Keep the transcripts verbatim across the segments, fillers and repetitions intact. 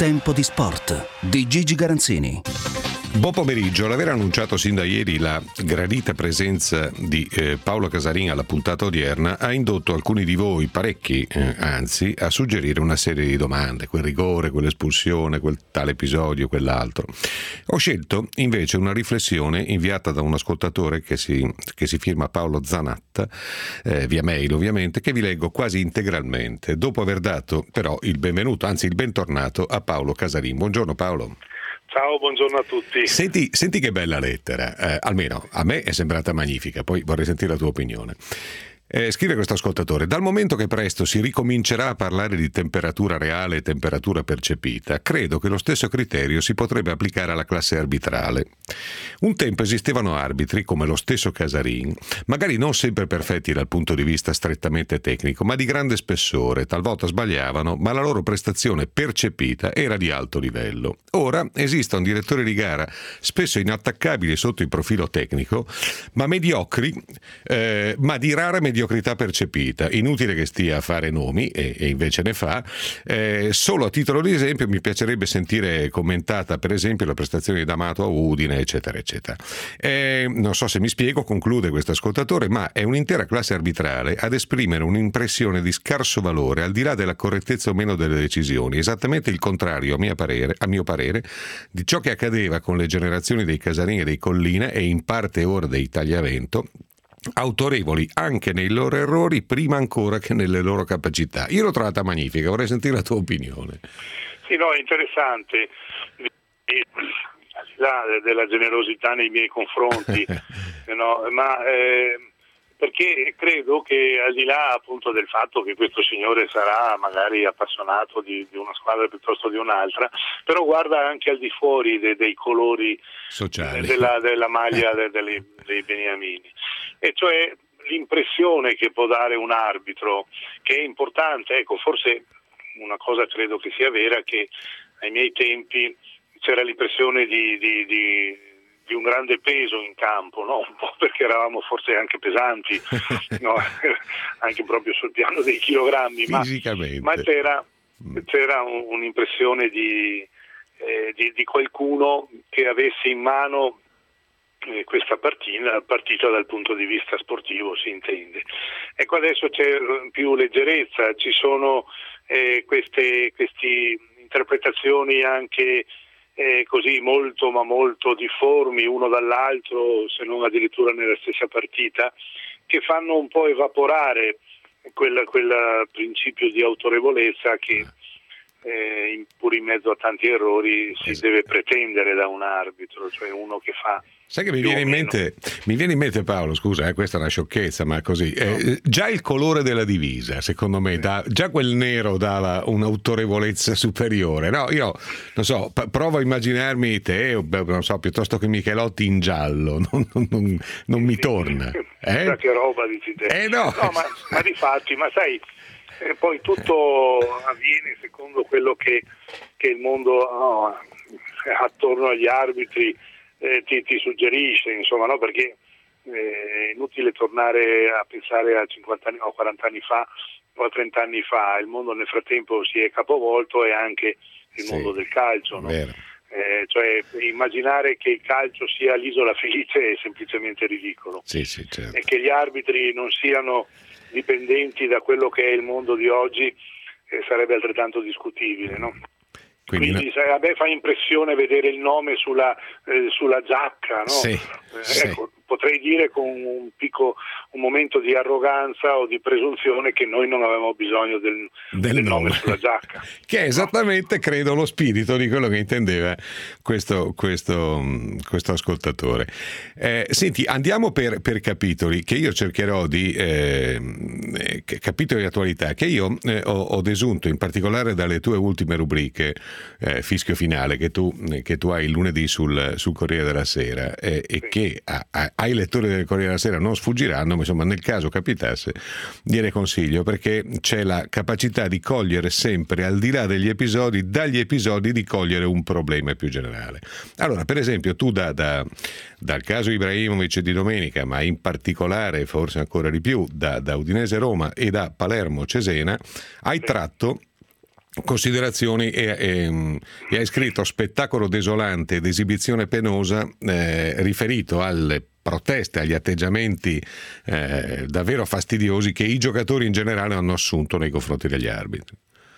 Tempo di sport di Gigi Garanzini. Buon pomeriggio. L'aver annunciato sin da ieri la gradita presenza di eh, Paolo Casarin alla puntata odierna ha indotto alcuni di voi, parecchi eh, anzi, a suggerire una serie di domande: quel rigore, quell'espulsione, quel tale episodio, quell'altro. Ho scelto invece una riflessione inviata da un ascoltatore che si, che si firma Paolo Zanatta, eh, via mail ovviamente, che vi leggo quasi integralmente, dopo aver dato però il benvenuto, anzi il bentornato a Paolo Casarin. Buongiorno Paolo. Ciao, buongiorno a tutti. Senti, senti che bella lettera, eh, almeno a me è sembrata magnifica, poi vorrei sentire la tua opinione. Eh, scrive questo ascoltatore: dal momento che presto si ricomincerà a parlare di temperatura reale e temperatura percepita, credo che lo stesso criterio si potrebbe applicare alla classe arbitrale. Un tempo esistevano arbitri come lo stesso Casarin, magari non sempre perfetti dal punto di vista strettamente tecnico, ma di grande spessore. Talvolta sbagliavano, ma la loro prestazione percepita era di alto livello. Ora esistono direttori di gara spesso inattaccabili sotto il profilo tecnico, ma mediocri, eh, ma di rara mediocrità percepita. Inutile che stia a fare nomi, e, e invece ne fa. Eh, solo a titolo di esempio mi piacerebbe sentire commentata per esempio la prestazione di D'Amato a Udine, eccetera eccetera. Eh, non so se mi spiego, conclude questo ascoltatore, ma è un'intera classe arbitrale ad esprimere un'impressione di scarso valore al di là della correttezza o meno delle decisioni, esattamente il contrario a mio parere, a mio parere di ciò che accadeva con le generazioni dei Casarin e dei Collina e in parte ora dei Tagliavento, autorevoli anche nei loro errori prima ancora che nelle loro capacità. Io l'ho trovata magnifica, vorrei sentire la tua opinione. Sì, no, è interessante, e, al di là della generosità nei miei confronti, no, ma eh, perché credo che al di là appunto del fatto che questo signore sarà magari appassionato di, di una squadra piuttosto di un'altra, però guarda anche al di fuori de, dei colori sociali della, della maglia de, delle, dei beniamini, e cioè l'impressione che può dare un arbitro, che è importante. Ecco, forse una cosa credo che sia vera, che ai miei tempi c'era l'impressione di, di, di, di un grande peso in campo, no? Un po' perché eravamo forse anche pesanti, no? Anche proprio sul piano dei chilogrammi, ma, ma c'era, c'era un, un'impressione di, eh, di, di qualcuno che avesse in mano questa partita, partita dal punto di vista sportivo, si intende. Ecco, adesso c'è più leggerezza, ci sono eh, queste queste interpretazioni anche eh, così molto ma molto difformi uno dall'altro, se non addirittura nella stessa partita, che fanno un po' evaporare quel, quel principio di autorevolezza che eh, in, pur in mezzo a tanti errori si esatto. deve pretendere da un arbitro, cioè uno che fa. Sai che mi viene in mente, mi viene in mente Paolo, scusa, eh, questa è una sciocchezza, ma così, eh, già il colore della divisa, secondo me, da, già quel nero dava un'autorevolezza superiore, no? Io, non so, p- provo a immaginarmi te, o, non so, piuttosto che Michelotti in giallo, non, non, non, non mi torna. Eh? Da che roba dici te? Eh no, no ma, ma difatti, ma sai, eh, poi tutto avviene secondo quello che, che il mondo oh, attorno agli arbitri Eh, ti, ti suggerisce, insomma, no? Perché eh, è inutile tornare a pensare a cinquanta anni o quaranta anni fa o a trenta anni fa. Il mondo nel frattempo si è capovolto, e anche il sì, mondo del calcio, no? Eh, cioè immaginare che il calcio sia l'isola felice è semplicemente ridicolo. Sì, sì, certo. E che gli arbitri non siano dipendenti da quello che è il mondo di oggi eh, sarebbe altrettanto discutibile, no? Quindi, Quindi no. a me fa impressione vedere il nome sulla, eh, sulla giacca, no? Sì, eh, ecco, sì. Potrei dire con un picco, un momento di arroganza o di presunzione, che noi non avevamo bisogno del, del, del nome. nome sulla giacca. Che è esattamente, no? credo, lo spirito di quello che intendeva questo, questo, questo ascoltatore. Eh, senti, andiamo per, per capitoli, che io cercherò di eh, capitoli di attualità, che io eh, ho, ho desunto in particolare dalle tue ultime rubriche, eh, Fischio Finale, che tu, che tu hai il lunedì sul, sul Corriere della Sera, eh, e sì. che a, a, ai lettori del Corriere della Sera non sfuggiranno, ma insomma nel caso capitasse gliene consiglio, perché c'è la capacità di cogliere sempre, al di là degli episodi, dagli episodi di cogliere un problema più generale. Allora, per esempio, tu da, da, dal caso Ibrahimovic di domenica, ma in particolare forse ancora di più da, da Udinese Roma e da Palermo Cesena, hai tratto considerazioni e, e, e hai scritto spettacolo desolante ed esibizione penosa, eh, riferito alle proteste, agli atteggiamenti eh, davvero fastidiosi che i giocatori in generale hanno assunto nei confronti degli arbitri.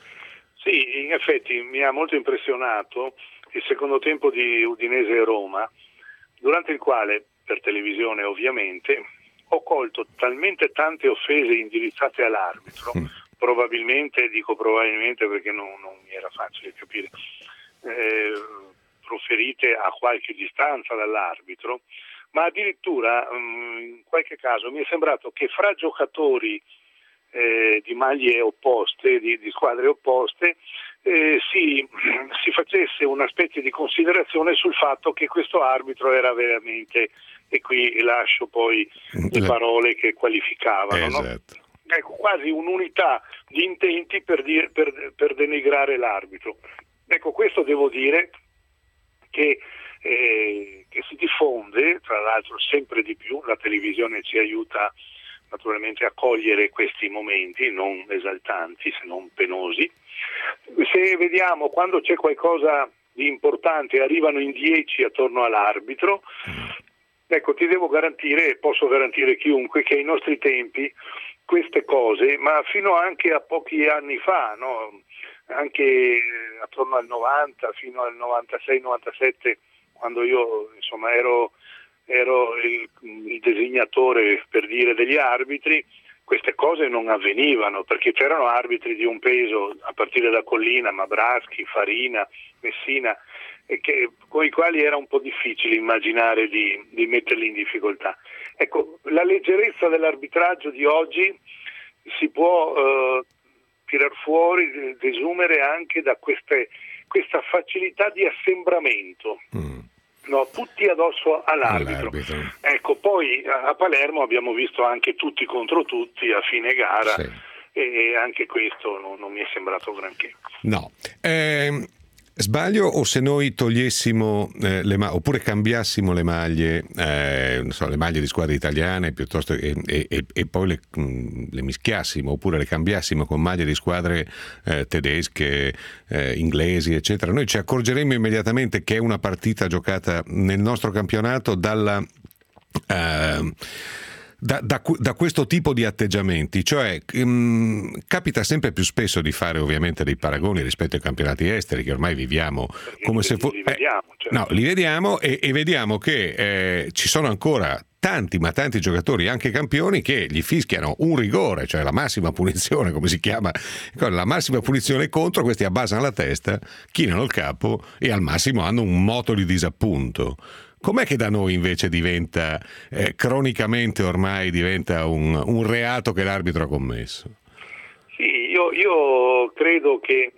Sì, in effetti mi ha molto impressionato il secondo tempo di Udinese e Roma, durante il quale, per televisione ovviamente, ho colto talmente tante offese indirizzate all'arbitro, mm. probabilmente, dico probabilmente perché non, non mi era facile capire, eh, proferite a qualche distanza dall'arbitro, ma addirittura mh, in qualche caso mi è sembrato che fra giocatori eh, di maglie opposte, di, di squadre opposte, eh, si, si facesse una specie di considerazione sul fatto che questo arbitro era veramente, e qui lascio poi le parole che qualificavano, esatto. no? Ecco, quasi un'unità di intenti per, dire, per, per denigrare l'arbitro. Ecco, questo devo dire che, eh, che si diffonde, tra l'altro sempre di più, la televisione ci aiuta naturalmente a cogliere questi momenti non esaltanti, se non penosi. Se vediamo quando c'è qualcosa di importante, arrivano in dieci attorno all'arbitro, ecco, ti devo garantire, e posso garantire chiunque, che ai nostri tempi queste cose, ma fino anche a pochi anni fa, no? Anche attorno al novanta, fino al novantasei novantasette, quando io insomma ero, ero il, il designatore, per dire, degli arbitri, queste cose non avvenivano, perché c'erano arbitri di un peso, a partire da Collina, Mabraschi, Farina, Messina, e che, con i quali era un po' difficile immaginare di, di metterli in difficoltà. Ecco, la leggerezza dell'arbitraggio di oggi si può eh, tirar fuori, desumere anche da queste, questa facilità di assembramento, mm. no, tutti addosso all'arbitro. all'arbitro. Ecco, poi a Palermo abbiamo visto anche tutti contro tutti a fine gara, sì. E anche questo non, non mi è sembrato granché. No. Eh... Sbaglio o se noi togliessimo eh, le ma- oppure cambiassimo le maglie, eh, non so, le maglie di squadre italiane piuttosto e, e, e poi le, mh, le mischiassimo oppure le cambiassimo con maglie di squadre eh, tedesche, eh, inglesi, eccetera, noi ci accorgeremmo immediatamente che è una partita giocata nel nostro campionato dalla eh, Da, da, da questo tipo di atteggiamenti, cioè um, capita sempre più spesso di fare ovviamente dei paragoni rispetto ai campionati esteri che ormai viviamo come li, se fossero li vediamo, certo. no, li vediamo e, e vediamo che eh, ci sono ancora tanti ma tanti giocatori, anche campioni, che gli fischiano un rigore, cioè la massima punizione, come si chiama, la massima punizione contro, questi abbassano la testa, chinano il capo e al massimo hanno un moto di disappunto. Com'è che da noi invece diventa, eh, cronicamente ormai diventa un, un reato che l'arbitro ha commesso? Sì, io, io credo che,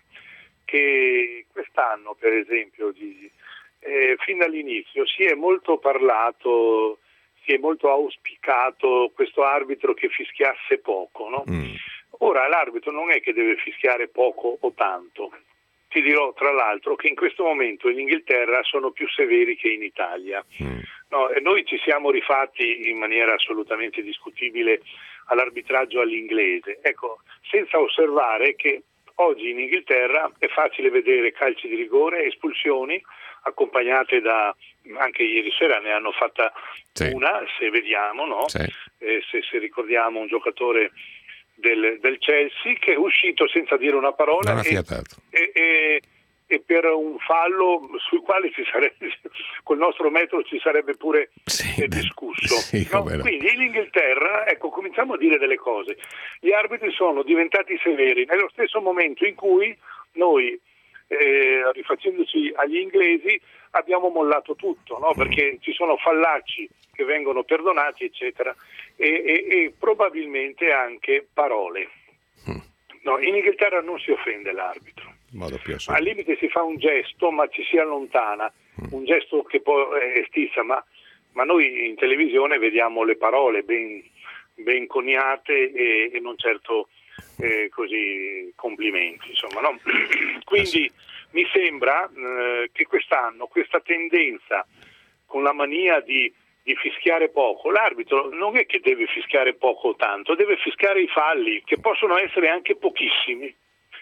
che quest'anno, per esempio, Gigi, eh, fin dall'inizio si è molto parlato, si è molto auspicato questo arbitro che fischiasse poco, no? Mm. Ora l'arbitro non è che deve fischiare poco o tanto. Ti dirò tra l'altro che in questo momento in Inghilterra sono più severi che in Italia. Mm. No, e noi ci siamo rifatti in maniera assolutamente discutibile all'arbitraggio all'inglese, ecco, senza osservare che oggi in Inghilterra è facile vedere calci di rigore, espulsioni accompagnate da, anche ieri sera ne hanno fatta sì. una, se vediamo, no? Sì. Eh, se, se ricordiamo un giocatore Del, del Chelsea che è uscito senza dire una parola e, e, e, e per un fallo sul quale ci sarebbe, col nostro metodo ci sarebbe pure sì, eh, discusso. Sì, no? Quindi in Inghilterra, ecco, cominciamo a dire delle cose. Gli arbitri sono diventati severi nello stesso momento in cui noi, eh, rifacendoci agli inglesi, abbiamo mollato tutto, no? Perché ci sono fallacci che vengono perdonati, eccetera, e, e, e probabilmente anche parole. No, in Inghilterra non si offende l'arbitro, al limite si fa un gesto ma ci si allontana, un gesto che poi è stizza, ma, ma noi in televisione vediamo le parole ben, ben coniate e, e non certo eh, così complimenti, insomma, no? Quindi mi sembra eh, che quest'anno questa tendenza con la mania di, di fischiare poco, l'arbitro non è che deve fischiare poco o tanto, deve fischiare i falli, che possono essere anche pochissimi,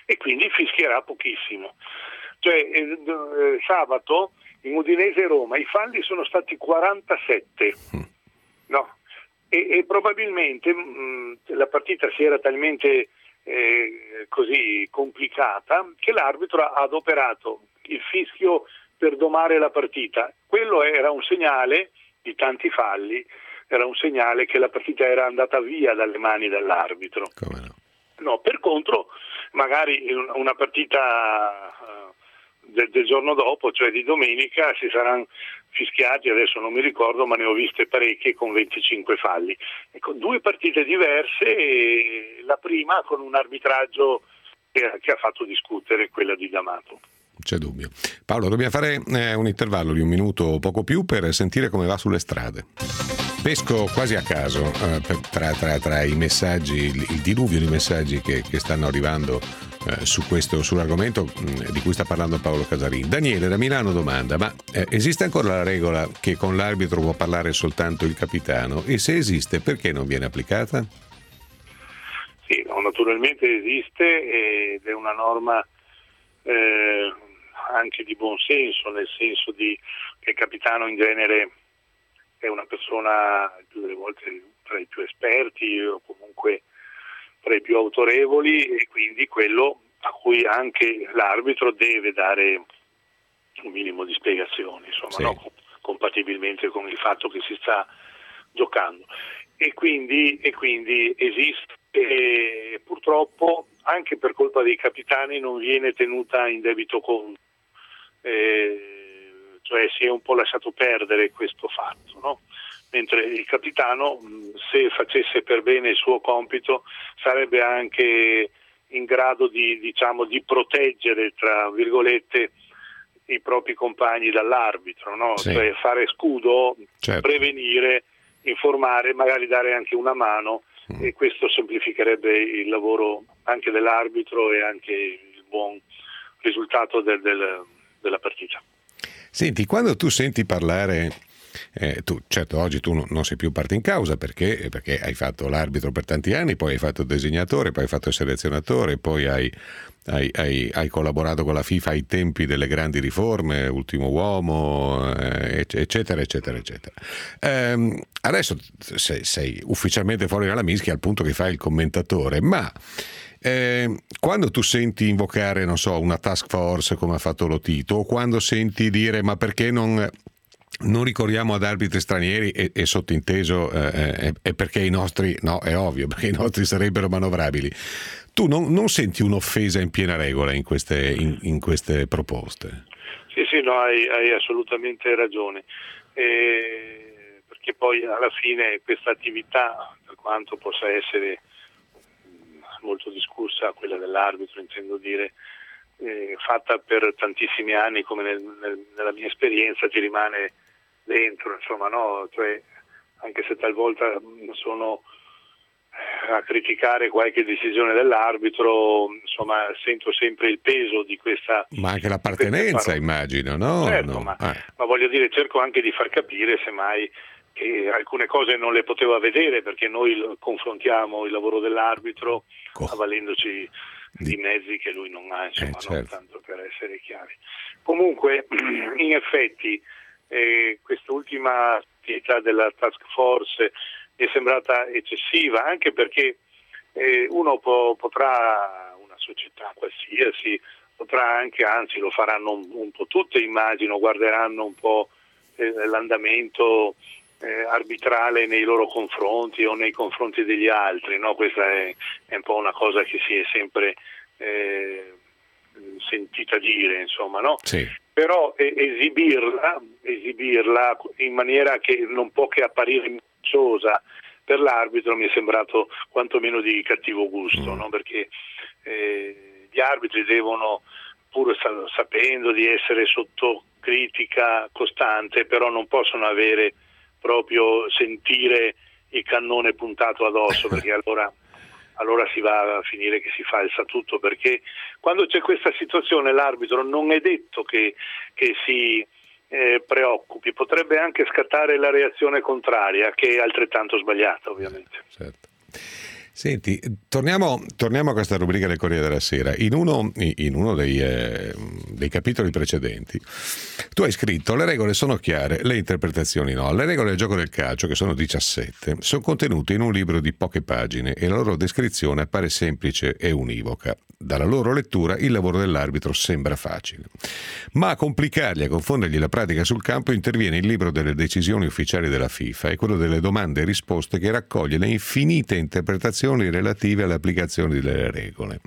e quindi fischierà pochissimo. Cioè eh, eh, sabato in Udinese e Roma i falli sono stati quarantasette, no? E, e probabilmente mh, la partita si era talmente eh, così complicata che l'arbitro ha adoperato il fischio per domare la partita. Quello era un segnale di tanti falli, era un segnale che la partita era andata via dalle mani dell'arbitro. Come no? No, per contro magari una partita uh, del, del giorno dopo, cioè di domenica, si saranno fischiati, adesso non mi ricordo, ma ne ho viste parecchie con venticinque falli. Ecco, due partite diverse, e la prima con un arbitraggio che, che ha fatto discutere, quella di D'Amato. C'è dubbio. Paolo, dobbiamo fare eh, un intervallo di un minuto o poco più per sentire come va sulle strade. Pesco quasi a caso eh, tra, tra, tra i messaggi, il, il diluvio di messaggi che, che stanno arrivando eh, su questo, sull'argomento mh, di cui sta parlando Paolo Casarin. Daniele da Milano domanda: ma eh, esiste ancora la regola che con l'arbitro può parlare soltanto il capitano? E se esiste, perché non viene applicata? Sì, no, naturalmente esiste ed è una norma eh, anche di buon senso, nel senso di che il capitano in genere è una persona più delle volte tra i più esperti o comunque tra i più autorevoli, e quindi quello a cui anche l'arbitro deve dare un minimo di spiegazioni, insomma, sì. No? Compatibilmente con il fatto che si sta giocando. E quindi, e quindi esiste, e purtroppo anche per colpa dei capitani non viene tenuta in debito conto. Eh, cioè si è un po' lasciato perdere questo fatto, no? Mentre il capitano, se facesse per bene il suo compito, sarebbe anche in grado di, diciamo, di proteggere, tra virgolette, i propri compagni dall'arbitro, no? Sì. Cioè fare scudo, certo. Prevenire, informare, magari dare anche una mano, mm. e questo semplificherebbe il lavoro anche dell'arbitro e anche il buon risultato del, del, della partita. Senti, quando tu senti parlare, eh, tu, certo oggi tu non sei più parte in causa perché, perché hai fatto l'arbitro per tanti anni, poi hai fatto il disegnatore, poi hai fatto il selezionatore, poi hai, hai, hai, hai collaborato con la FIFA ai tempi delle grandi riforme, Ultimo Uomo, eh, eccetera, eccetera, eccetera. Ehm, adesso sei, sei ufficialmente fuori dalla mischia al punto che fai il commentatore, ma... Eh, quando tu senti invocare, non so, una task force come ha fatto Lotito, o quando senti dire ma perché non, non ricorriamo ad arbitri stranieri, e, e sottinteso eh, è perché i nostri, no, è ovvio, perché i nostri sarebbero manovrabili, tu non, non senti un'offesa in piena regola in queste, in, in queste proposte? Sì, sì, no, hai, hai assolutamente ragione, eh, perché poi alla fine questa attività, per quanto possa essere molto discussa, quella dell'arbitro intendo dire, eh, fatta per tantissimi anni, come nel, nel, nella mia esperienza, ti rimane dentro, insomma, no? Cioè, anche se talvolta sono a criticare qualche decisione dell'arbitro, insomma, sento sempre il peso di questa... Ma anche l'appartenenza, immagino, no? Certo, no. Ma, eh. ma voglio dire, cerco anche di far capire, semmai, che alcune cose non le poteva vedere, perché noi confrontiamo il lavoro dell'arbitro oh. avvalendoci di mezzi che lui non ha, insomma, eh, certo. no? Tanto per essere chiari. Comunque, in effetti, eh, quest'ultima attività della task force mi è sembrata eccessiva, anche perché eh, uno può, potrà, una società qualsiasi, potrà anche, anzi lo faranno un, un po' tutte, immagino, guarderanno un po' eh, l'andamento Eh, arbitrale nei loro confronti o nei confronti degli altri, no? Questa è, è un po' una cosa che si è sempre eh, sentita dire, insomma, no? Sì. Però eh, esibirla, esibirla in maniera che non può che apparire minacciosa per l'arbitro mi è sembrato quantomeno di cattivo gusto, mm. no? Perché eh, gli arbitri devono, pur sapendo di essere sotto critica costante, però non possono avere proprio sentire il cannone puntato addosso, perché allora, allora si va a finire che si falsa tutto, perché quando c'è questa situazione l'arbitro non è detto che, che si eh, preoccupi, potrebbe anche scattare la reazione contraria, che è altrettanto sbagliata, ovviamente. Certo. Senti, torniamo, torniamo a questa rubrica del Corriere della Sera. In uno, in uno dei, eh, dei capitoli precedenti tu hai scritto: le regole sono chiare, le interpretazioni no. Le regole del gioco del calcio, che sono diciassette, sono contenute in un libro di poche pagine e la loro descrizione appare semplice e univoca. Dalla loro lettura il lavoro dell'arbitro sembra facile, ma a complicargli e a confondergli la pratica sul campo interviene il libro delle decisioni ufficiali della FIFA e quello delle domande e risposte, che raccoglie le infinite interpretazioni relative all'applicazione delle regole.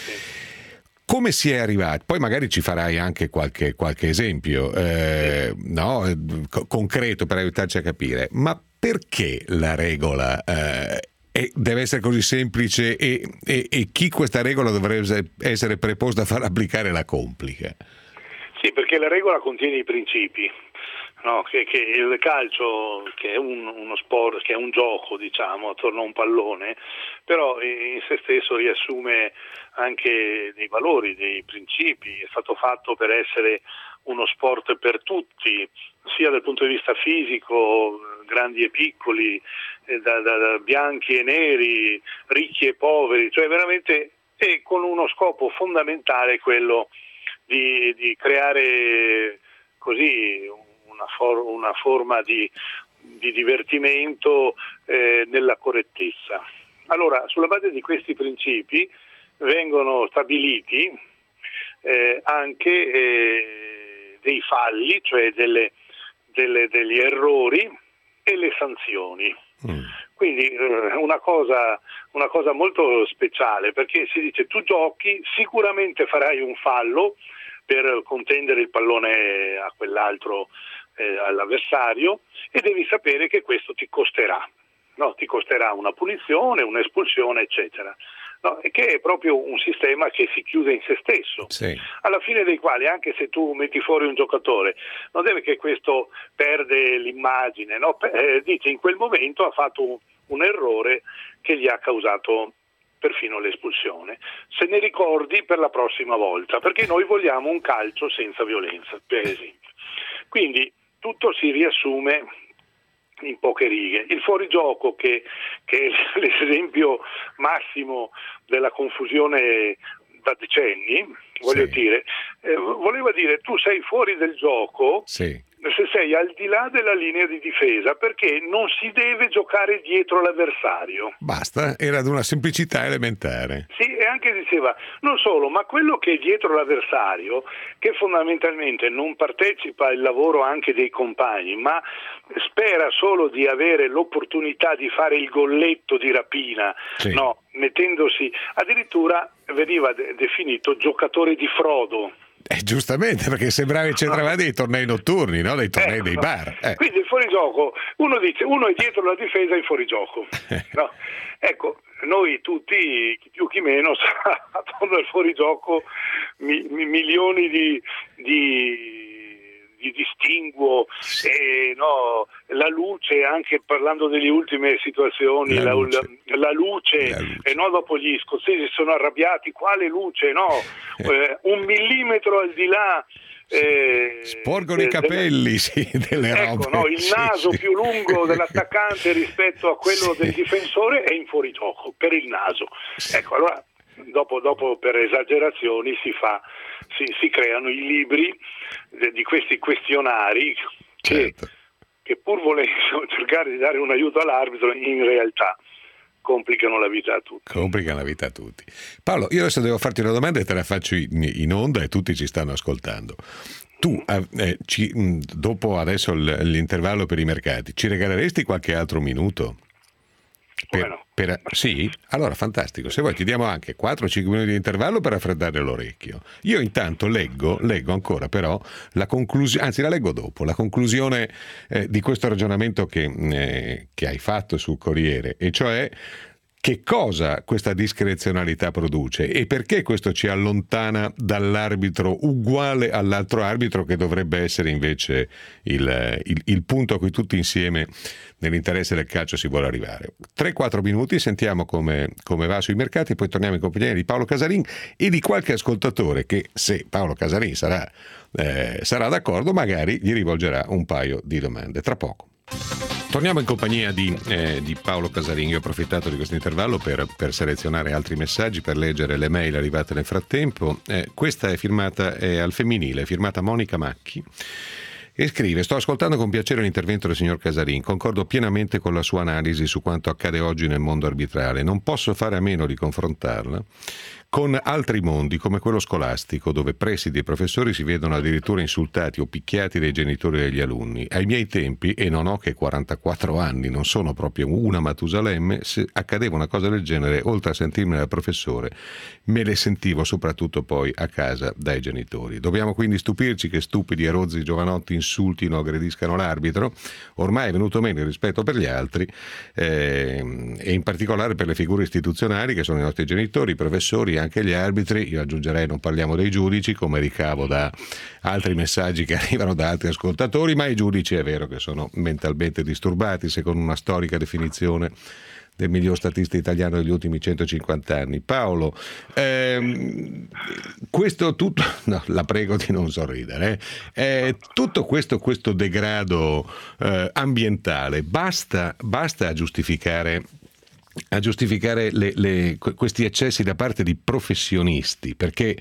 Come si è arrivati? Poi magari ci farai anche qualche, qualche esempio eh, no? Co- concreto per aiutarci a capire, ma perché la regola eh, E deve essere così semplice e, e, e chi questa regola dovrebbe essere preposta a far applicare la complica? Sì, perché la regola contiene i principi, no? che, che il calcio, che è un, uno sport, che è un gioco, diciamo, attorno a un pallone, però in se stesso riassume anche dei valori, dei principi. È stato fatto per essere uno sport per tutti, sia dal punto di vista fisico, grandi e piccoli, Da, da, da bianchi e neri, ricchi e poveri, cioè veramente, e con uno scopo fondamentale, quello di, di creare così una, for, una forma di, di divertimento eh, nella correttezza. Allora, sulla base di questi principi vengono stabiliti eh, anche eh, dei falli, cioè delle, delle, degli errori e le sanzioni. Mm. Quindi eh, una cosa, una cosa molto speciale, perché si dice: tu giochi, sicuramente farai un fallo per contendere il pallone a quell'altro, eh, all'avversario, e devi sapere che questo ti costerà, no? Ti costerà una punizione, un'espulsione, eccetera. No, e che è proprio un sistema che si chiude in se stesso, sì. Alla fine dei quali, anche se tu metti fuori un giocatore, non deve che questo perde l'immagine, no? Eh, dice, in quel momento ha fatto un, un errore che gli ha causato perfino l'espulsione. Se ne ricordi per la prossima volta, perché noi vogliamo un calcio senza violenza, per esempio. Quindi tutto si riassume in poche righe. Il fuorigioco, che, che è l'esempio massimo della confusione da decenni, voglio sì. dire, eh, voleva dire: tu sei fuori del gioco, sì. se sei al di là della linea di difesa, perché non si deve giocare dietro l'avversario. Basta, era di una semplicità elementare. Sì, e anche diceva, non solo, ma quello che è dietro l'avversario, che fondamentalmente non partecipa al lavoro anche dei compagni, ma spera solo di avere l'opportunità di fare il golletto di rapina, sì. no, mettendosi, addirittura veniva de- definito giocatore di frodo. Eh, giustamente, perché sembrava che c'entrava dei tornei notturni, no? Dei tornei, ecco, dei bar. Eh. Quindi il fuorigioco, uno dice, uno è dietro la difesa e in fuorigioco. No? Ecco, noi tutti, chi più chi meno, attorno al fuorigioco mi, mi, milioni di, di di distinguo, sì. eh, no, la luce, anche parlando delle ultime situazioni, la, la, luce, la, la luce, la luce. E no, dopo gli scozzesi sono arrabbiati, quale luce, no, eh, un millimetro al di là. Eh, Sporgono eh, i capelli, delle, sì, delle ecco, robe. No, il sì, naso sì. più lungo dell'attaccante rispetto a quello sì. del difensore è in fuorigioco, per il naso. Sì. Ecco, allora, dopo, dopo per esagerazioni si fa, si, si creano i libri di questi questionari che, certo. che pur volendo cercare di dare un aiuto all'arbitro, in realtà complicano la vita a tutti. Complicano la vita a tutti. Paolo, io adesso devo farti una domanda e te la faccio in, in onda e tutti ci stanno ascoltando. Tu, eh, ci, dopo adesso l'intervallo per i mercati, ci regaleresti qualche altro minuto? Per, bueno. per, sì? Allora fantastico, se vuoi ti diamo anche quattro cinque minuti di intervallo per raffreddare l'orecchio. Io intanto leggo, leggo ancora però la conclusione, anzi la leggo dopo, la conclusione eh, di questo ragionamento che, eh, che hai fatto sul Corriere, e cioè che cosa questa discrezionalità produce e perché questo ci allontana dall'arbitro uguale all'altro arbitro, che dovrebbe essere invece il, il, il punto a cui tutti insieme nell'interesse del calcio si vuole arrivare. tre quattro minuti, sentiamo come, come va sui mercati, poi torniamo in compagnia di Paolo Casarin e di qualche ascoltatore che, se Paolo Casarin sarà, eh, sarà d'accordo, magari gli rivolgerà un paio di domande. Tra poco. Torniamo in compagnia di, eh, di Paolo Casarin. Io ho approfittato di questo intervallo per, per selezionare altri messaggi, per leggere le mail arrivate nel frattempo. Eh, questa è firmata è al femminile, è firmata Monica Macchi. E scrive: sto ascoltando con piacere l'intervento del signor Casarin, concordo pienamente con la sua analisi su quanto accade oggi nel mondo arbitrale. Non posso fare a meno di confrontarla con altri mondi come quello scolastico, dove presidi e professori si vedono addirittura insultati o picchiati dai genitori degli alunni. Ai miei tempi, e non ho che quarantaquattro anni, non sono proprio una Matusalemme, se accadeva una cosa del genere, oltre a sentirmene dal professore, me le sentivo soprattutto poi a casa dai genitori. Dobbiamo quindi stupirci che stupidi e rozzi giovanotti insultino o aggrediscano l'arbitro? Ormai è venuto meno il rispetto per gli altri, eh, e in particolare per le figure istituzionali che sono i nostri genitori, i professori, anche gli arbitri. Io aggiungerei, non parliamo dei giudici, come ricavo da altri messaggi che arrivano da altri ascoltatori, ma i giudici è vero che sono mentalmente disturbati, secondo una storica definizione del miglior statista italiano degli ultimi centocinquanta anni. Paolo, ehm, questo tutto, no, la prego di non sorridere, eh, eh, tutto questo, questo degrado eh, ambientale basta, basta a giustificare a giustificare le, le, questi eccessi da parte di professionisti, perché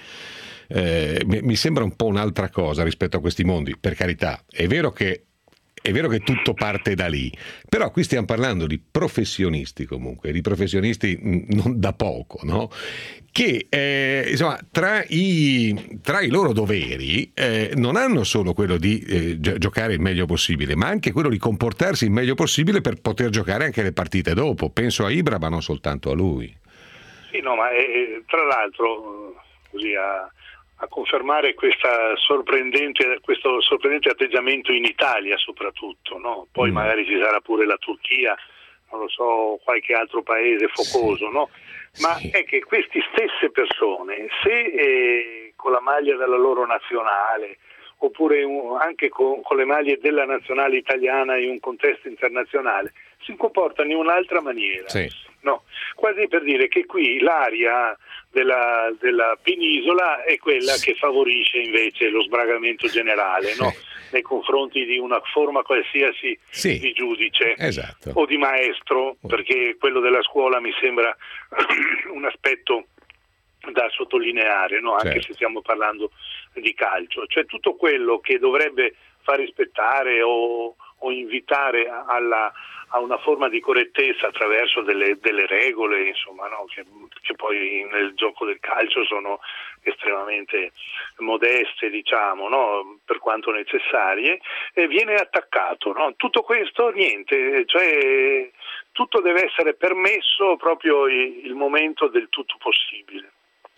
eh, mi sembra un po' un'altra cosa rispetto a questi mondi. Per carità, è vero che è vero che tutto parte da lì, però qui stiamo parlando di professionisti, comunque di professionisti non da poco, no? Che eh, insomma tra i, tra i loro doveri eh, non hanno solo quello di eh, gi- giocare il meglio possibile, ma anche quello di comportarsi il meglio possibile per poter giocare anche le partite dopo. Penso a Ibra, ma non soltanto a lui. Sì, no, ma eh, tra l'altro così a, a confermare questa sorprendente, questo sorprendente atteggiamento in Italia soprattutto, no? Poi mm. magari ci sarà pure la Turchia, non lo so, qualche altro paese focoso, sì. no? Ma sì. è che queste stesse persone, se eh, con la maglia della loro nazionale, oppure un, anche con, con le maglie della nazionale italiana in un contesto internazionale, si comportano in un'altra maniera. Sì. No, quasi per dire che qui l'aria della, della penisola è quella sì. che favorisce invece lo sbragamento generale, sì. no? nei confronti di una forma qualsiasi sì. di giudice esatto. o di maestro, perché quello della scuola mi sembra un aspetto da sottolineare, no? anche certo. se stiamo parlando di calcio, cioè tutto quello che dovrebbe far rispettare o, o invitare alla, a una forma di correttezza attraverso delle, delle regole, insomma, no? che, che poi nel gioco del calcio sono estremamente modeste, diciamo, no? per quanto necessarie, e viene attaccato. No? Tutto questo niente, cioè tutto deve essere permesso proprio il, il momento del tutto possibile.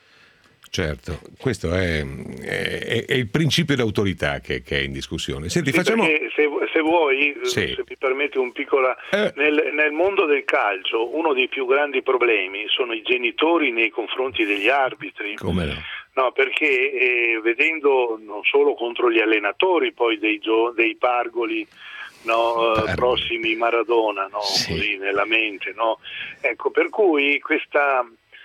Certo, questo è, è, è il principio d'autorità che, che è in discussione. Senti, sì, facciamo... se, se vuoi, sì. se mi permetti un piccola... Eh. Nel, nel mondo del calcio uno dei più grandi problemi sono i genitori nei confronti degli arbitri. Come no? No, perché eh, vedendo non solo contro gli allenatori poi dei, gio- dei pargoli no, Pargoli. prossimi Maradona, no, sì. così nella mente, no? Ecco, per cui questa...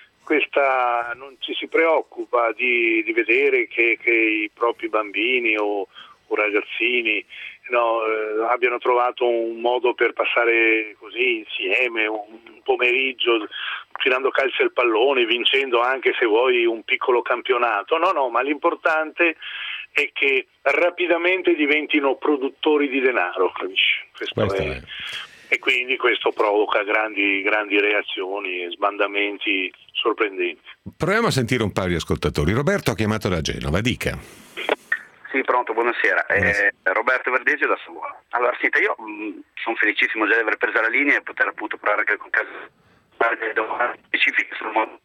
Questa non ci si preoccupa di, di vedere che, che i propri bambini o, o ragazzini no, eh, abbiano trovato un modo per passare così insieme un pomeriggio tirando calcio al pallone, vincendo anche se vuoi un piccolo campionato. No, no, ma l'importante è che rapidamente diventino produttori di denaro, capisci? Questo Questo è... è. E quindi questo provoca grandi, grandi reazioni e sbandamenti sorprendenti. Proviamo a sentire un paio di ascoltatori. Roberto ha chiamato da Genova, dica. Sì, pronto, buonasera. buonasera. Eh, Roberto Verdesio da Savoia. Allora, senta, io mh, sono felicissimo già di aver preso la linea e poter appunto parlare anche con caso domande specifiche sul mondo.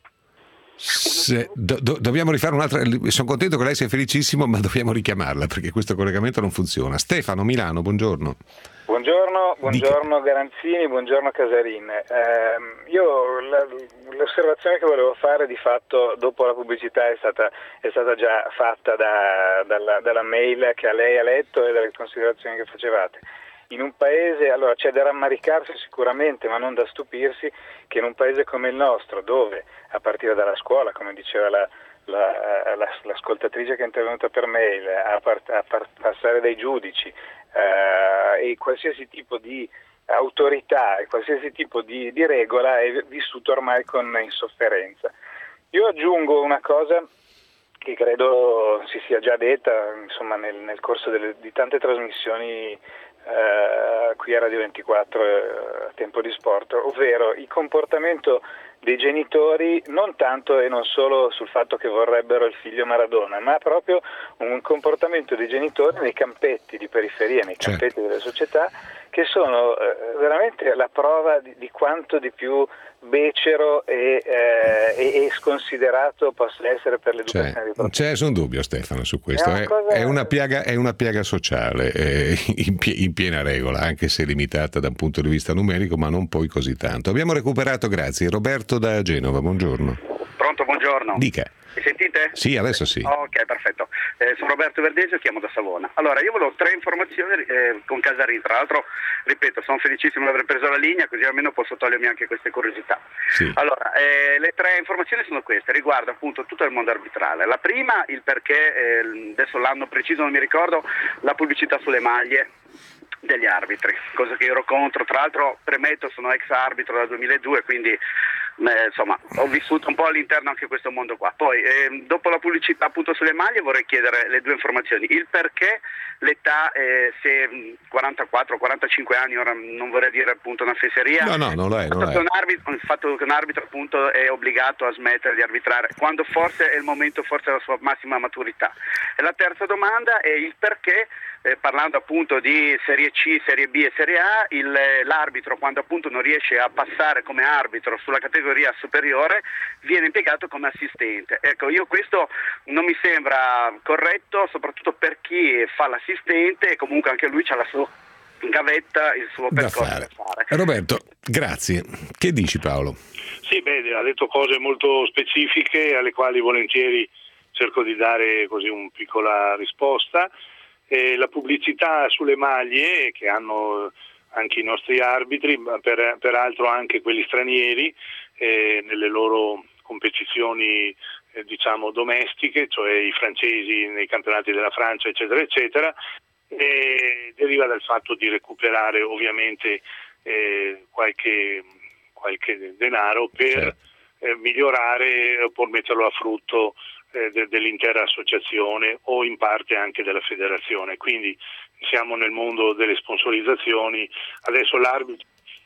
Se, do, do, dobbiamo rifare un'altra. Sono contento che lei sia felicissimo, ma dobbiamo richiamarla perché questo collegamento non funziona. Stefano, Milano, buongiorno. Buongiorno, buongiorno Garanzini, buongiorno Casarin. Eh, io la, l'osservazione che volevo fare di fatto dopo la pubblicità è stata, è stata già fatta da, dalla, dalla mail che a lei ha letto e dalle considerazioni che facevate. In un paese, allora c'è da rammaricarsi sicuramente, ma non da stupirsi, che in un paese come il nostro, dove a partire dalla scuola, come diceva la, la, la, l'ascoltatrice che è intervenuta per mail, a, part, a part, passare dai giudici, eh, e qualsiasi tipo di autorità e qualsiasi tipo di, di regola è vissuto ormai con insofferenza. Io aggiungo una cosa che credo si sia già detta, insomma, nel, nel corso delle, di tante trasmissioni eh, qui a Radio ventiquattro eh, a Tempo di Sport, ovvero il comportamento dei genitori, non tanto e non solo sul fatto che vorrebbero il figlio Maradona, ma proprio un comportamento dei genitori nei campetti di periferia, nei campetti certo. delle società, che sono eh, veramente la prova di, di quanto di più becero e, eh, e, e sconsiderato possa essere per l'educazione c'è, dei propri. C'è nessun dubbio, Stefano, su questo. È, è, è, una, piaga, è una piaga sociale eh, in, pie, in piena regola, anche se limitata da un punto di vista numerico, ma non poi così tanto. Abbiamo recuperato, grazie. Roberto da Genova, buongiorno. Pronto, buongiorno. Dica. Mi sentite? Sì, adesso sì. Oh, ok, perfetto. Eh, sono Roberto Verdesio, chiamo da Savona. Allora, io volevo tre informazioni eh, con Casarin. Tra l'altro, ripeto, sono felicissimo di aver preso la linea, così almeno posso togliermi anche queste curiosità. Sì. Allora, eh, le tre informazioni sono queste, riguarda appunto tutto il mondo arbitrale. La prima, il perché, eh, adesso l'anno preciso non mi ricordo, la pubblicità sulle maglie degli arbitri, cosa che io ero contro. Tra l'altro, premetto, sono ex arbitro dal duemiladue, quindi eh, insomma ho vissuto un po' all'interno anche questo mondo qua. Poi eh, dopo la pubblicità appunto sulle maglie vorrei chiedere le due informazioni: il perché l'età, eh, se quarantaquattro quarantacinque anni, ora non vorrei dire appunto una fesseria, no no non lo è, non il, fatto è. Che un arbitro, il fatto che un arbitro appunto è obbligato a smettere di arbitrare quando forse è il momento, forse della sua massima maturità. E la terza domanda è il perché, eh, parlando appunto di Serie C, Serie B e Serie A, il, l'arbitro quando appunto non riesce a passare come arbitro sulla categoria superiore viene impiegato come assistente. Ecco, io questo non mi sembra corretto, soprattutto per chi fa l'assistente, e comunque anche lui c'ha la sua gavetta, il suo da percorso fare. da fare. Roberto, grazie. Che dici, Paolo? Sì, beh, ha detto cose molto specifiche alle quali volentieri cerco di dare così una piccola risposta. Eh, la pubblicità sulle maglie che hanno anche i nostri arbitri, per, peraltro anche quelli stranieri, eh, nelle loro competizioni eh, diciamo domestiche, cioè i francesi nei campionati della Francia, eccetera, eccetera, eh, deriva dal fatto di recuperare ovviamente eh, qualche, qualche denaro per certo. eh, migliorare o per metterlo a frutto eh, de, dell'intera associazione o in parte anche della federazione. Quindi siamo nel mondo delle sponsorizzazioni. Adesso l'arbitro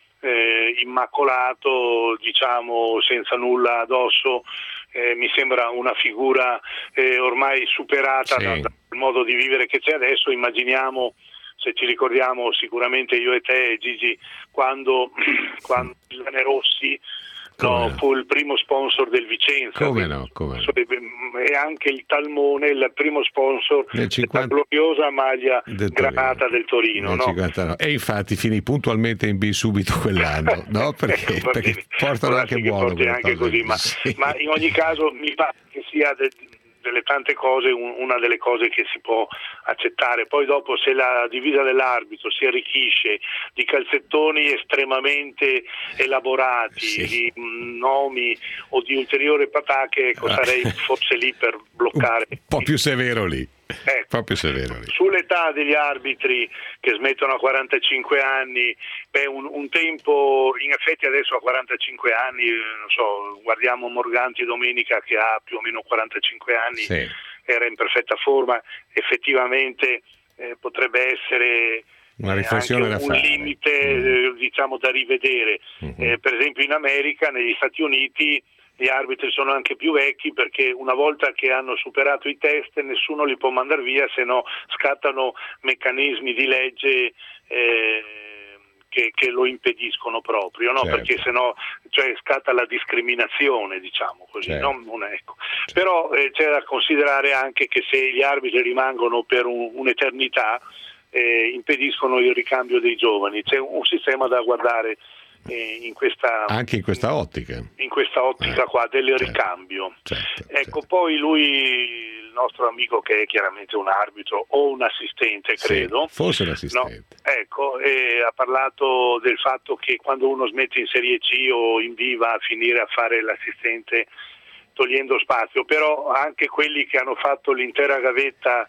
eh, immacolato, diciamo senza nulla addosso, eh, mi sembra una figura eh, ormai superata sì. da, dal modo di vivere che c'è adesso. Immaginiamo, se ci ricordiamo sicuramente io e te e Gigi, quando, quando Milane Rossi no, no? fu il primo sponsor del Vicenza. Come no, come no. E anche il Talmone, il primo sponsor nel cinquanta... della gloriosa maglia del granata del Torino. No? cinquantanove. E infatti finì puntualmente in B subito quell'anno, no? Perché, ecco, perché portano anche buono. Anche così, ma, sì. ma in ogni caso mi pare che sia de, delle tante cose un, una delle cose che si può accettare. Poi dopo, se la divisa dell'arbitro si arricchisce di calzettoni estremamente elaborati, sì. di mh, nomi o di ulteriori patache, ecco, ah. sarei forse lì per bloccare. Un po' più severo lì. Ecco, Proprio severo lì. Sull'età degli arbitri che smettono a quarantacinque anni, beh, un, un tempo, in effetti adesso a quarantacinque anni, non so, guardiamo Morganti domenica che ha più o meno quarantacinque anni, sì. era in perfetta forma, effettivamente eh, potrebbe essere una riflessione eh, anche da un fare. limite mm. eh, diciamo da rivedere. Mm-hmm. Eh, per esempio in America, negli Stati Uniti, gli arbitri sono anche più vecchi, perché una volta che hanno superato i test nessuno li può mandare via, se no scattano meccanismi di legge eh, che, che lo impediscono proprio, no? Certo. Perché se no, cioè, scatta la discriminazione, diciamo così. Certo. No? Non ecco. Certo. Però eh, c'è da considerare anche che se gli arbitri rimangono per un, un'eternità eh, impediscono il ricambio dei giovani. C'è un, un sistema da guardare in questa, anche in questa ottica in questa ottica eh, qua del certo, ricambio certo, ecco certo. Poi lui, il nostro amico, che è chiaramente un arbitro o un assistente, credo, sì, forse un assistente, no? Ecco, eh, ha parlato del fatto che quando uno smette in Serie C o in B va a finire a fare l'assistente togliendo spazio, però anche quelli che hanno fatto l'intera gavetta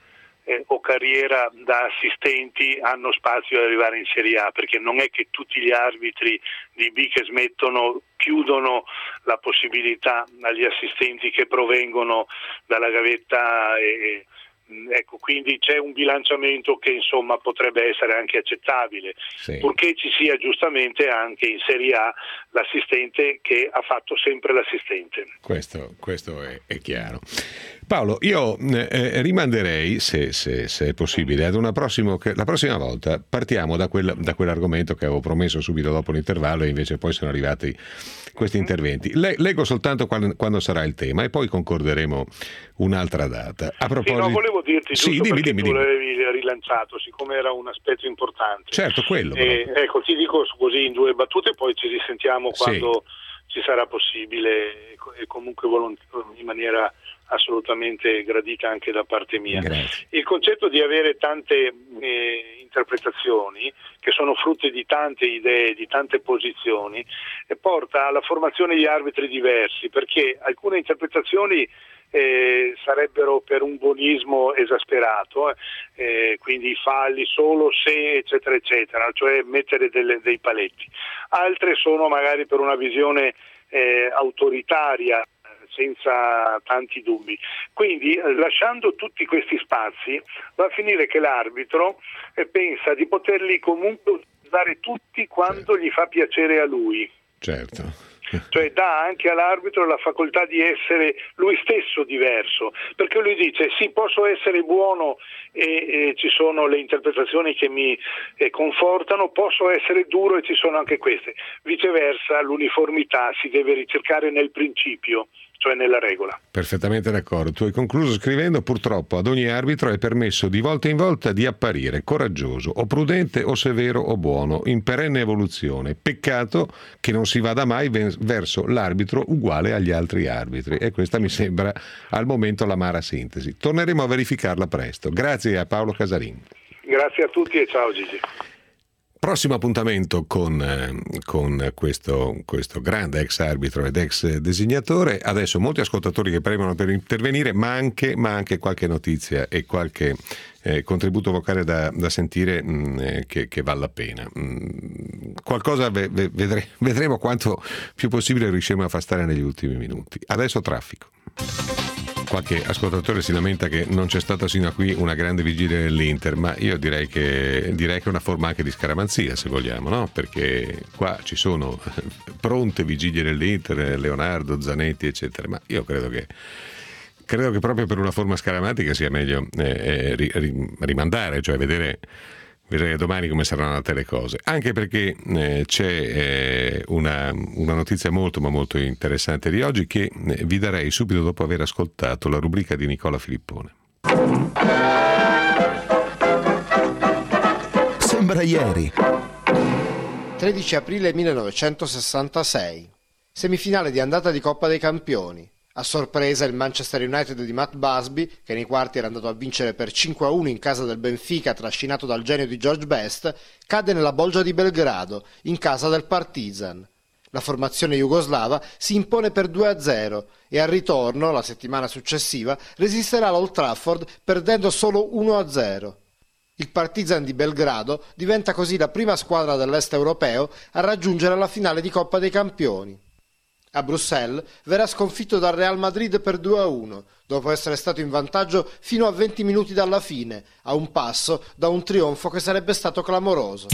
eh, o carriera da assistenti hanno spazio ad arrivare in Serie A, perché non è che tutti gli arbitri di B che smettono chiudono la possibilità agli assistenti che provengono dalla gavetta e, ecco, quindi c'è un bilanciamento che insomma potrebbe essere anche accettabile, sì, purché ci sia giustamente anche in Serie A l'assistente che ha fatto sempre l'assistente. Questo, questo è, è chiaro. Paolo, io eh, rimanderei, se, se, se è possibile, ad una prossima, la prossima volta partiamo da, quel, da quell'argomento che avevo promesso subito dopo l'intervallo e invece poi sono arrivati questi interventi. Le, leggo soltanto quando, quando sarà il tema e poi concorderemo un'altra data. A proposito... Sì, no, volevo dirti giusto sì, dimmi, perché dimmi, tu dimmi. l'avevi rilanciato, siccome era un aspetto importante. Certo, quello. E, ecco, ti dico così in due battute, poi ci risentiamo quando sì. ci sarà possibile e comunque volont- in maniera assolutamente gradita anche da parte mia. Grazie. Il concetto di avere tante eh, interpretazioni che sono frutte di tante idee, di tante posizioni, e porta alla formazione di arbitri diversi, perché alcune interpretazioni eh, sarebbero per un buonismo esasperato, eh, quindi falli solo se eccetera eccetera, cioè mettere delle, dei paletti. Altre sono magari per una visione eh, autoritaria, senza tanti dubbi. Quindi, lasciando tutti questi spazi, va a finire che l'arbitro eh, pensa di poterli comunque usare tutti quando certo. gli fa piacere a lui. Certo. Cioè dà anche all'arbitro la facoltà di essere lui stesso diverso, perché lui dice sì, posso essere buono e, e ci sono le interpretazioni che mi eh, confortano, posso essere duro e ci sono anche queste. Viceversa, l'uniformità si deve ricercare nel principio, cioè nella regola. Perfettamente d'accordo. Tu hai concluso scrivendo: purtroppo ad ogni arbitro è permesso di volta in volta di apparire coraggioso o prudente o severo o buono, in perenne evoluzione. Peccato che non si vada mai verso l'arbitro uguale agli altri arbitri, e questa mi sembra al momento l'amara sintesi. Torneremo a verificarla presto. Grazie a Paolo Casarin. Grazie a tutti e ciao Gigi. Prossimo appuntamento con, eh, con questo, questo grande ex arbitro ed ex designatore. Adesso molti ascoltatori che premono per intervenire, ma anche, ma anche qualche notizia e qualche eh, contributo vocale da, da sentire mh, eh, che, che vale la pena. Mh, qualcosa ve, ve, vedre, vedremo quanto più possibile riusciremo a far stare negli ultimi minuti. Adesso traffico. Qualche ascoltatore si lamenta che non c'è stata sino a qui una grande vigilia dell'Inter, ma io direi che direi che è una forma anche di scaramanzia, se vogliamo, no? Perché qua ci sono pronte vigilie dell'Inter, Leonardo, Zanetti, eccetera, ma io credo che credo che proprio per una forma scaramantica sia meglio eh, rimandare, cioè vedere Vedremo domani come saranno andate le cose, anche perché eh, c'è eh, una, una notizia molto ma molto interessante di oggi che eh, vi darei subito dopo aver ascoltato la rubrica di Nicola Filippone. Sembra ieri. tredici aprile millenovecentosessantasei. Semifinale di andata di Coppa dei Campioni. A sorpresa il Manchester United di Matt Busby, che nei quarti era andato a vincere per cinque a uno in casa del Benfica trascinato dal genio di George Best, cade nella bolgia di Belgrado, in casa del Partizan. La formazione jugoslava si impone per due a zero e al ritorno, la settimana successiva, resisterà all'Old Trafford perdendo solo uno a zero. Il Partizan di Belgrado diventa così la prima squadra dell'est europeo a raggiungere la finale di Coppa dei Campioni. A Bruxelles verrà sconfitto dal Real Madrid per due a uno, dopo essere stato in vantaggio fino a venti minuti dalla fine, a un passo da un trionfo che sarebbe stato clamoroso.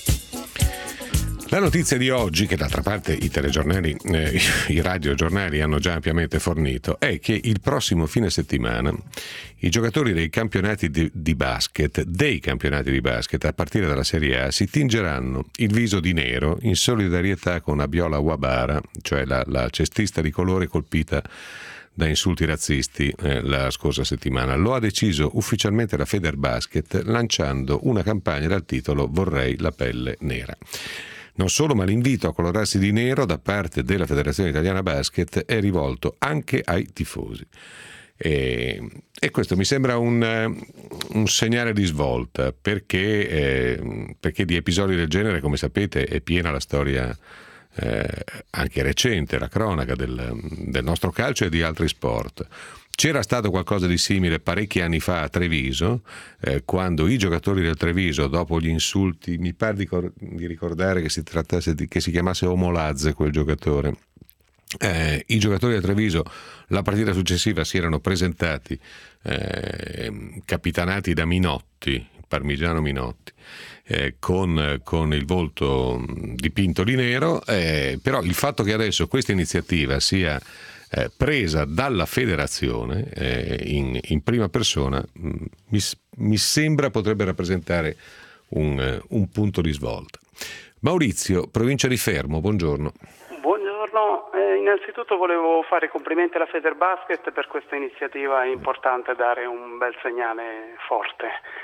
La notizia di oggi, che d'altra parte i telegiornali, eh, i radiogiornali hanno già ampiamente fornito, è che il prossimo fine settimana i giocatori dei campionati di, di basket, dei campionati di basket a partire dalla Serie A, si tingeranno il viso di nero in solidarietà con Abiola Wabara, cioè la, la cestista di colore colpita da insulti razzisti eh, la scorsa settimana. Lo ha deciso ufficialmente la Federbasket lanciando una campagna dal titolo "Vorrei la pelle nera". Non solo, ma l'invito a colorarsi di nero da parte della Federazione Italiana Basket è rivolto anche ai tifosi. E, e questo mi sembra un, un segnale di svolta, perché, eh, perché di episodi del genere, come sapete, è piena la storia eh, anche recente, la cronaca del, del nostro calcio e di altri sport. C'era stato qualcosa di simile parecchi anni fa a Treviso, eh, quando i giocatori del Treviso, dopo gli insulti, mi pare di, di ricordare che si trattasse di, che si chiamasse Omolazze quel giocatore, eh, i giocatori del Treviso la partita successiva si erano presentati eh, capitanati da Minotti, Parmigiano Minotti, eh, con, con il volto dipinto di nero, eh, però il fatto che adesso questa iniziativa sia eh, presa dalla federazione eh, in, in prima persona mh, mi, mi sembra potrebbe rappresentare un, un punto di svolta. Maurizio, provincia di Fermo, buongiorno. Buongiorno, eh, innanzitutto volevo fare i complimenti alla Federbasket per questa iniziativa, è importante dare un bel segnale forte.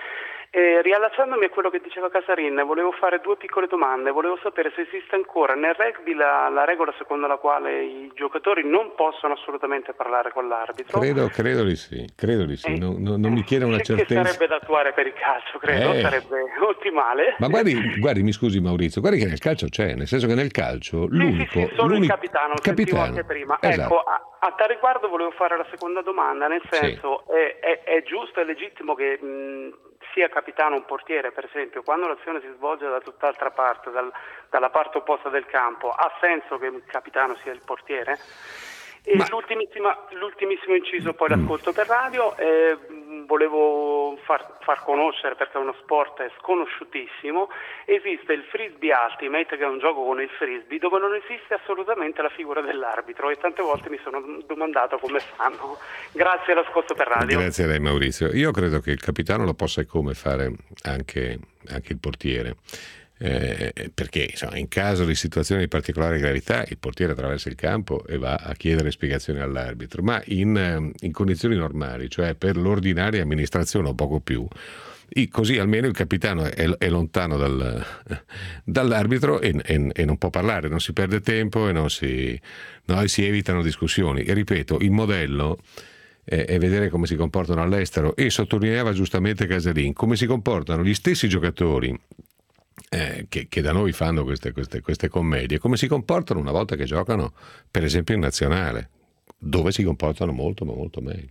E riallacciandomi a quello che diceva Casarin, volevo fare due piccole domande. Volevo sapere se esiste ancora nel rugby la, la regola secondo la quale i giocatori non possono assolutamente parlare con l'arbitro. Credo, credo di sì, credo di sì. Eh, non, non, non mi chiede una certezza. Che sarebbe da attuare per il calcio, credo, eh. sarebbe ottimale. Ma guardi, guardi, mi scusi Maurizio, guardi che nel calcio c'è, nel senso che nel calcio l'unico... Sì, sì, sì, solo l'unico, il capitano, lo capitano. sentivo anche prima. Esatto. Ecco, a, a tal riguardo volevo fare la seconda domanda, nel senso, sì. è, è, è giusto e legittimo che... Mh, sia capitano un portiere, per esempio, quando l'azione si svolge da tutt'altra parte, dal, dalla parte opposta del campo, ha senso che il capitano sia il portiere? E Ma... l'ultimissimo inciso, poi l'ascolto per radio, eh, volevo far, far conoscere, perché è uno sport sconosciutissimo, esiste il Frisbee Ultimate, che è un gioco con il frisbee, dove non esiste assolutamente la figura dell'arbitro, e tante volte mi sono domandato come fanno. Grazie all'ascolto per radio. Grazie a lei Maurizio. Io credo che il capitano lo possa e come fare anche, anche il portiere. Eh, perché insomma, in caso di situazioni di particolare gravità il portiere attraversa il campo e va a chiedere spiegazioni all'arbitro, ma in, in condizioni normali, cioè per l'ordinaria amministrazione o poco più, e così almeno il capitano è, è lontano dal, dall'arbitro e, e, e non può parlare, non si perde tempo e non si, no, si evitano discussioni. E ripeto, il modello è, è vedere come si comportano all'estero, e sottolineava giustamente Casarin come si comportano gli stessi giocatori Eh, che, che da noi fanno queste, queste, queste commedie, come si comportano una volta che giocano per esempio in nazionale, dove si comportano molto ma molto meglio.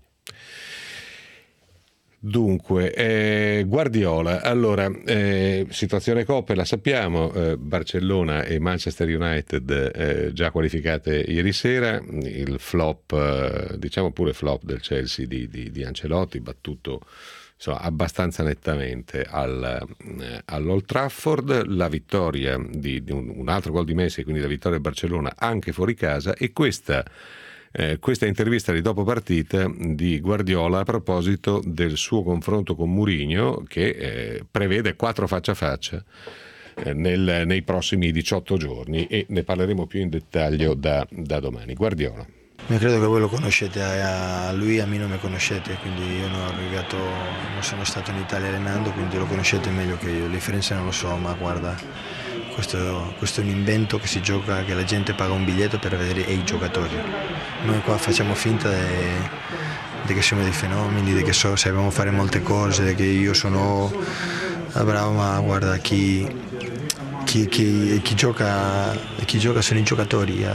Dunque eh, Guardiola, allora eh, situazione coppe la sappiamo, eh, Barcellona e Manchester United eh, già qualificate ieri sera, il flop eh, diciamo pure flop del Chelsea di, di, di Ancelotti, battuto insomma, abbastanza nettamente al, eh, all'Old Trafford, la vittoria di, di un, un altro gol di Messi, quindi la vittoria del Barcellona anche fuori casa, e questa, eh, questa intervista di dopo partita di Guardiola a proposito del suo confronto con Mourinho, che eh, prevede quattro faccia a faccia eh, nel, nei prossimi diciotto giorni, e ne parleremo più in dettaglio da, da domani. Guardiola. Io credo che voi lo conoscete, a lui a me non mi conoscete, quindi io non, arrivato, non sono stato in Italia allenando, quindi lo conoscete meglio che io, le differenze non lo so, ma guarda, questo, questo è un invento che si gioca, che la gente paga un biglietto per vedere i giocatori. Noi qua facciamo finta di che siamo dei fenomeni, di che so, sappiamo fare molte cose, che io sono bravo, ma guarda, chi, chi, chi, chi, gioca, chi gioca sono i giocatori.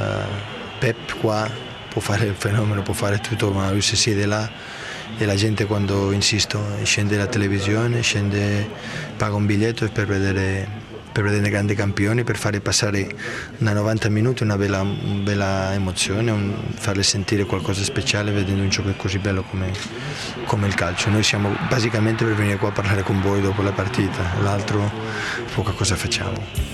Pep qua può fare il fenomeno, può fare tutto, ma lui si siede là e la gente, quando insisto, scende la televisione, scende, paga un biglietto per vedere, per vedere grandi campioni, per fare passare da novanta minuti una bella, una bella emozione, un, farle sentire qualcosa di speciale vedendo un gioco così bello come, come il calcio. Noi siamo basicamente per venire qua a parlare con voi dopo la partita, l'altro poca cosa facciamo.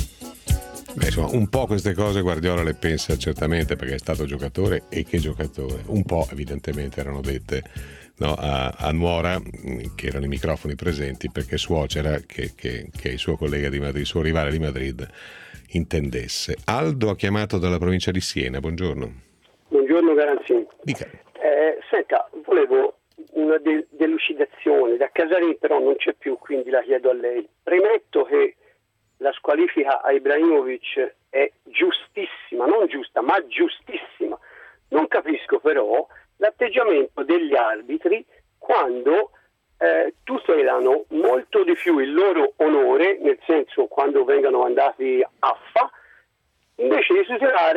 Beh, insomma, un po' queste cose Guardiola le pensa certamente, perché è stato giocatore, e che giocatore. Un po' evidentemente erano dette, no, a, a Nuora, che erano i microfoni presenti, perché Suocera, che, che, che è il suo collega di Madrid, il suo rivale di Madrid, intendesse. Aldo ha chiamato dalla provincia di Siena, buongiorno. Buongiorno Garanzini. Dica. Eh, senta, volevo una de- delucidazione, da Casarin però non c'è più, quindi la chiedo a lei. Premetto che la squalifica a Ibrahimovic è giustissima, non giusta, ma giustissima. Non capisco però l'atteggiamento degli arbitri quando eh, tutelano molto di più il loro onore, nel senso quando vengono mandati a fa, invece di tutelare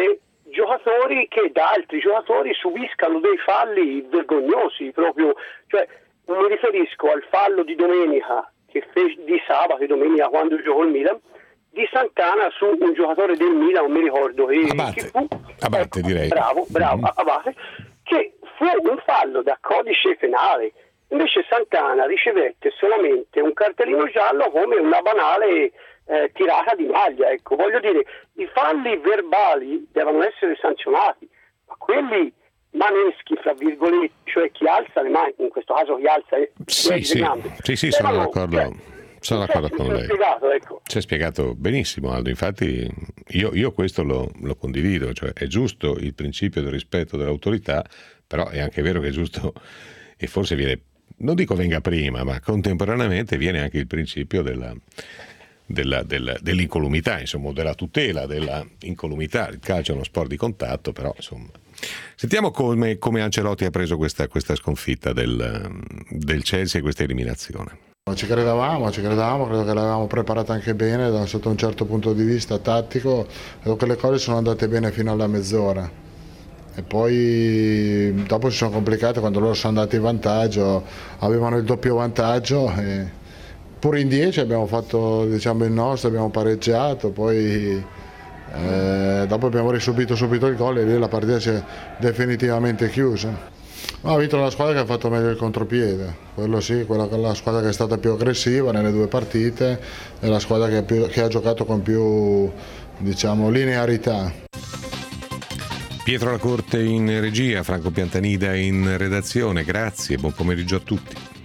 giocatori che da altri giocatori subiscano dei falli vergognosi proprio, cioè mi riferisco al fallo di domenica che fece di sabato e domenica quando giocò il Milan di Sant'Anna su un giocatore del Milan, non mi ricordo che, Abate, che fu, Abate ecco, direi bravo, bravo, mm-hmm. Abate, che fu un fallo da codice penale. Invece Sant'Anna ricevette solamente un cartellino giallo come una banale eh, tirata di maglia. Ecco, voglio dire, i falli verbali devono essere sanzionati, ma quelli maneschi, fra virgolette, cioè chi alza le mani, in questo caso chi alza le sì, sì, gambe, sì, sì, sono no, d'accordo. Cioè, sono d'accordo con lei. Spiegato, ecco. Si è spiegato benissimo, Aldo. Infatti io, io questo lo, lo condivido, cioè è giusto il principio del rispetto dell'autorità, però è anche vero che è giusto, e forse viene, non dico venga prima, ma contemporaneamente viene anche il principio della, della, della, dell'incolumità, insomma, della tutela della incolumità. Il calcio è uno sport di contatto, però insomma. Sentiamo come, come Ancelotti ha preso questa, questa sconfitta del, del Chelsea e questa eliminazione. Ci credevamo, ci credevamo, credo che l'avevamo preparata anche bene da, sotto un certo punto di vista tattico, credo che le cose sono andate bene fino alla mezz'ora e poi dopo si sono complicate quando loro sono andati in vantaggio, avevano il doppio vantaggio e pure in dieci abbiamo fatto, diciamo, il nostro, abbiamo pareggiato, poi eh, dopo abbiamo risubito subito il gol e lì la partita si è definitivamente chiusa. No, ha vinto la squadra che ha fatto meglio il contropiede, quello sì, quella, la squadra che è stata più aggressiva nelle due partite, è la squadra che, più, che ha giocato con più, diciamo, linearità. Pietro Lacorte in regia, Franco Piantanida in redazione, grazie, buon pomeriggio a tutti.